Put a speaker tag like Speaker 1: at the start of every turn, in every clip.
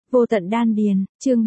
Speaker 1: Vô tận đan điền, chương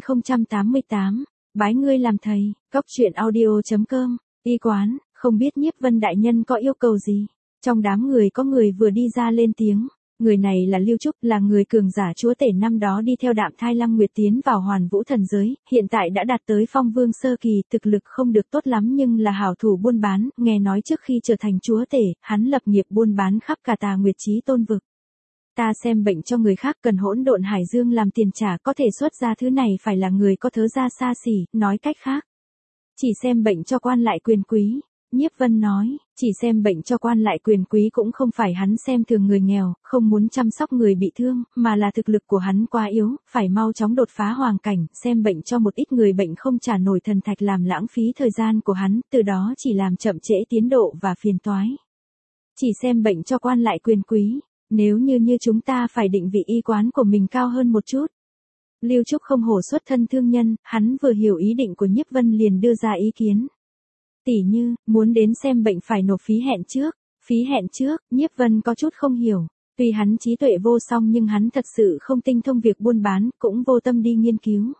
Speaker 1: 3088, bái ngươi làm thầy, Cóc truyện audio.com, y quán, không biết Nhiếp Vân đại nhân có yêu cầu gì. Trong đám người có người vừa đi ra lên tiếng, người này là Lưu Trúc, là người cường giả chúa tể năm đó đi theo Đạm Thai Lăng Nguyệt tiến vào Hoàn Vũ thần giới, hiện tại đã đạt tới phong vương sơ kỳ, thực lực không được tốt lắm nhưng là hảo thủ buôn bán, nghe nói trước khi trở thành chúa tể, hắn lập nghiệp buôn bán khắp cả Tà Nguyệt Chí Tôn vực. Ta xem bệnh cho người khác cần hỗn độn hải dương làm tiền trả, có thể xuất ra thứ này phải là người có thớ gia xa xỉ, nói cách khác. Chỉ xem bệnh cho quan lại quyền quý. Nhiếp Vân nói, chỉ xem bệnh cho quan lại quyền quý cũng không phải hắn xem thường người nghèo, không muốn chăm sóc người bị thương, mà là thực lực của hắn quá yếu, phải mau chóng đột phá hoàng cảnh, xem bệnh cho một ít người bệnh không trả nổi thần thạch làm lãng phí thời gian của hắn, từ đó chỉ làm chậm trễ tiến độ và phiền toái. Chỉ xem bệnh cho quan lại quyền quý, nếu như chúng ta phải định vị y quán của mình cao hơn một chút. Lưu Trúc không hổ xuất thân thương nhân, hắn vừa hiểu ý định của Nhiếp Vân liền đưa ra ý kiến. Tỷ như, muốn đến xem bệnh phải nộp phí hẹn trước. Phí hẹn trước, Nhiếp Vân có chút không hiểu. Tuy hắn trí tuệ vô song nhưng hắn thật sự không tinh thông việc buôn bán, cũng vô tâm đi nghiên cứu.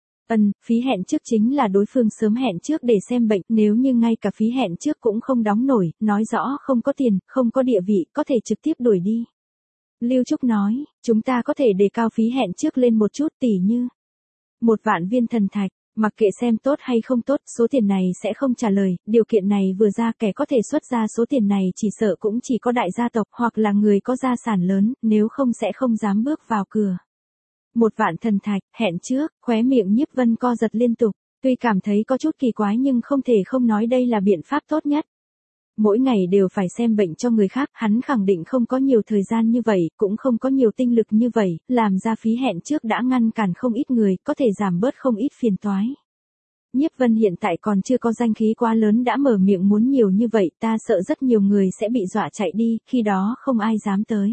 Speaker 1: Phí hẹn trước chính là đối phương sớm hẹn trước để xem bệnh, nếu như ngay cả phí hẹn trước cũng không đóng nổi, nói rõ không có tiền, không có địa vị, có thể trực tiếp đuổi đi. Lưu Trúc nói, chúng ta có thể đề cao phí hẹn trước lên một chút, tỷ như 1.000.000 viên thần thạch. Mặc kệ xem tốt hay không tốt, số tiền này sẽ không trả lời, điều kiện này vừa ra kẻ có thể xuất ra số tiền này chỉ sợ cũng chỉ có đại gia tộc hoặc là người có gia sản lớn, nếu không sẽ không dám bước vào cửa. 1.000.000 thần thạch, hẹn trước, khóe miệng Nhiếp Vân co giật liên tục, tuy cảm thấy có chút kỳ quái nhưng không thể không nói đây là biện pháp tốt nhất. Mỗi ngày đều phải xem bệnh cho người khác, hắn khẳng định không có nhiều thời gian như vậy, cũng không có nhiều tinh lực như vậy, làm ra phí hẹn trước đã ngăn cản không ít người, có thể giảm bớt không ít phiền toái. Nhiếp Vân hiện tại còn chưa có danh khí quá lớn đã mở miệng muốn nhiều như vậy, ta sợ rất nhiều người sẽ bị dọa chạy đi, khi đó không ai dám tới.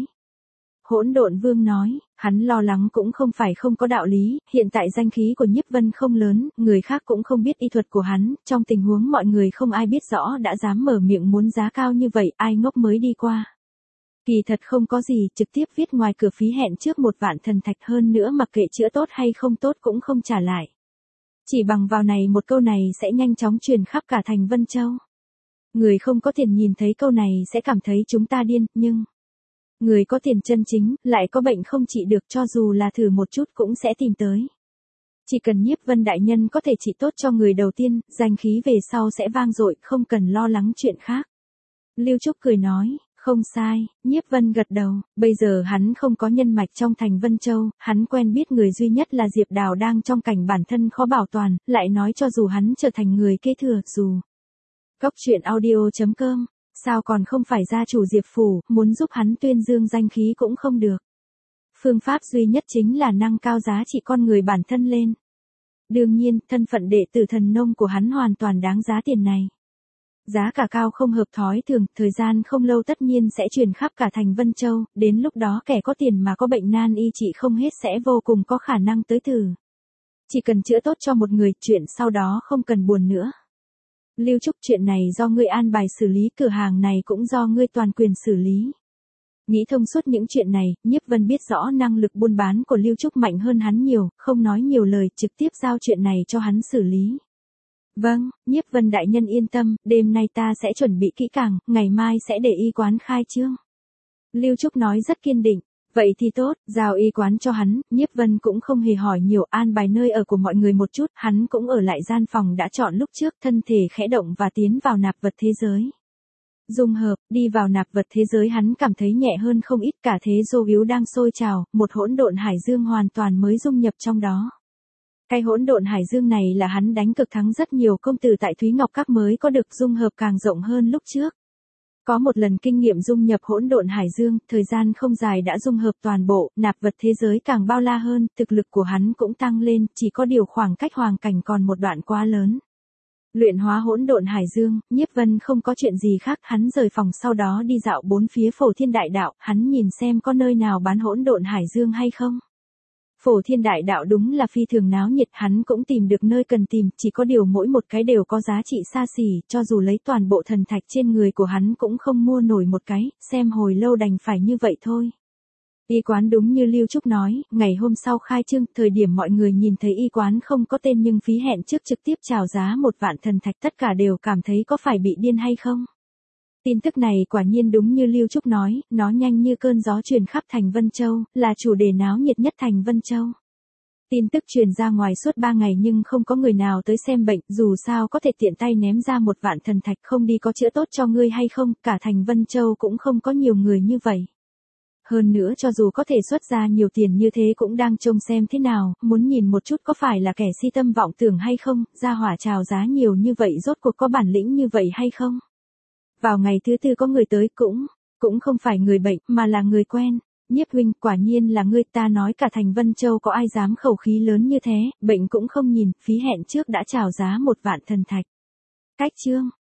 Speaker 1: Hỗn Độn Vương nói, hắn lo lắng cũng không phải không có đạo lý, hiện tại danh khí của Nhiếp Vân không lớn, người khác cũng không biết y thuật của hắn, trong tình huống mọi người không ai biết rõ đã dám mở miệng muốn giá cao như vậy, ai ngốc mới đi qua. Kỳ thật không có gì, trực tiếp viết ngoài cửa phí hẹn trước 1.000.000 thần thạch, hơn nữa mặc kệ chữa tốt hay không tốt cũng không trả lại. Chỉ bằng vào này một câu này sẽ nhanh chóng truyền khắp cả thành Vân Châu. Người không có tiền nhìn thấy câu này sẽ cảm thấy chúng ta điên, nhưng người có tiền chân chính, lại có bệnh không trị được, cho dù là thử một chút cũng sẽ tìm tới. Chỉ cần Nhiếp Vân đại nhân có thể trị tốt cho người đầu tiên, danh khí về sau sẽ vang dội, không cần lo lắng chuyện khác. Lưu Trúc cười nói, không sai, Nhiếp Vân gật đầu, bây giờ hắn không có nhân mạch trong thành Vân Châu, hắn quen biết người duy nhất là Diệp Đào đang trong cảnh bản thân khó bảo toàn, lại nói cho dù hắn trở thành người kế thừa, dù Cóc truyện audio.com, sao còn không phải gia chủ Diệp Phủ, muốn giúp hắn tuyên dương danh khí cũng không được. Phương pháp duy nhất chính là nâng cao giá trị con người bản thân lên. Đương nhiên, thân phận đệ tử thần nông của hắn hoàn toàn đáng giá tiền này. Giá cả cao không hợp thói thường, thời gian không lâu tất nhiên sẽ truyền khắp cả thành Vân Châu, đến lúc đó kẻ có tiền mà có bệnh nan y trị không hết sẽ vô cùng có khả năng tới thử. Chỉ cần chữa tốt cho một người, chuyện sau đó không cần buồn nữa. Lưu Trúc, chuyện này do ngươi an bài xử lý, cửa hàng này cũng do ngươi toàn quyền xử lý. Nghĩ thông suốt những chuyện này, Nhiếp Vân biết rõ năng lực buôn bán của Lưu Trúc mạnh hơn hắn nhiều, không nói nhiều lời, trực tiếp giao chuyện này cho hắn xử lý. Vâng, Nhiếp Vân đại nhân yên tâm, đêm nay ta sẽ chuẩn bị kỹ càng, ngày mai sẽ để y quán khai trương. Lưu Trúc nói rất kiên định. Vậy thì tốt, giao y quán cho hắn, Nhiếp Vân cũng không hề hỏi nhiều, an bài nơi ở của mọi người một chút, hắn cũng ở lại gian phòng đã chọn lúc trước, thân thể khẽ động và tiến vào nạp vật thế giới. Dung hợp, đi vào nạp vật thế giới hắn cảm thấy nhẹ hơn không ít, cả thế vô yếu đang sôi trào, một hỗn độn hải dương hoàn toàn mới dung nhập trong đó. Cái hỗn độn hải dương này là hắn đánh cực thắng rất nhiều công tử tại Thúy Ngọc Các mới có được, dung hợp càng rộng hơn lúc trước. Có một lần kinh nghiệm dung nhập hỗn độn hải dương, thời gian không dài đã dung hợp toàn bộ, nạp vật thế giới càng bao la hơn, thực lực của hắn cũng tăng lên, chỉ có điều khoảng cách hoàng cảnh còn một đoạn quá lớn. Luyện hóa hỗn độn hải dương, Nhiếp Vân không có chuyện gì khác, hắn rời phòng sau đó đi dạo bốn phía Phổ Thiên Đại Đạo, hắn nhìn xem có nơi nào bán hỗn độn hải dương hay không. Phổ Thiên Đại Đạo đúng là phi thường náo nhiệt, hắn cũng tìm được nơi cần tìm, chỉ có điều mỗi một cái đều có giá trị xa xỉ, cho dù lấy toàn bộ thần thạch trên người của hắn cũng không mua nổi một cái, xem hồi lâu đành phải như vậy thôi. Y quán đúng như Lưu Trúc nói, ngày hôm sau khai trương, thời điểm mọi người nhìn thấy y quán không có tên nhưng phí hẹn trước trực tiếp chào giá 1 vạn thần thạch, tất cả đều cảm thấy có phải bị điên hay không. Tin tức này quả nhiên đúng như Lưu Trúc nói, nó nhanh như cơn gió truyền khắp thành Vân Châu, là chủ đề náo nhiệt nhất thành Vân Châu. Tin tức truyền ra ngoài suốt 3 ngày nhưng không có người nào tới xem bệnh, dù sao có thể tiện tay ném ra 1 vạn thần thạch không đi có chữa tốt cho ngươi hay không, cả thành Vân Châu cũng không có nhiều người như vậy. Hơn nữa cho dù có thể xuất ra nhiều tiền như thế cũng đang trông xem thế nào, muốn nhìn một chút có phải là kẻ si tâm vọng tưởng hay không, ra hỏa chào giá nhiều như vậy rốt cuộc có bản lĩnh như vậy hay không. Vào ngày thứ 4 có người tới cũng không phải người bệnh mà là người quen. Nhiếp huynh, quả nhiên là ngươi, ta nói cả thành Vân Châu có ai dám khẩu khí lớn như thế, bệnh cũng không nhìn, phí hẹn trước đã chào giá 1 vạn thần thạch. Cách chương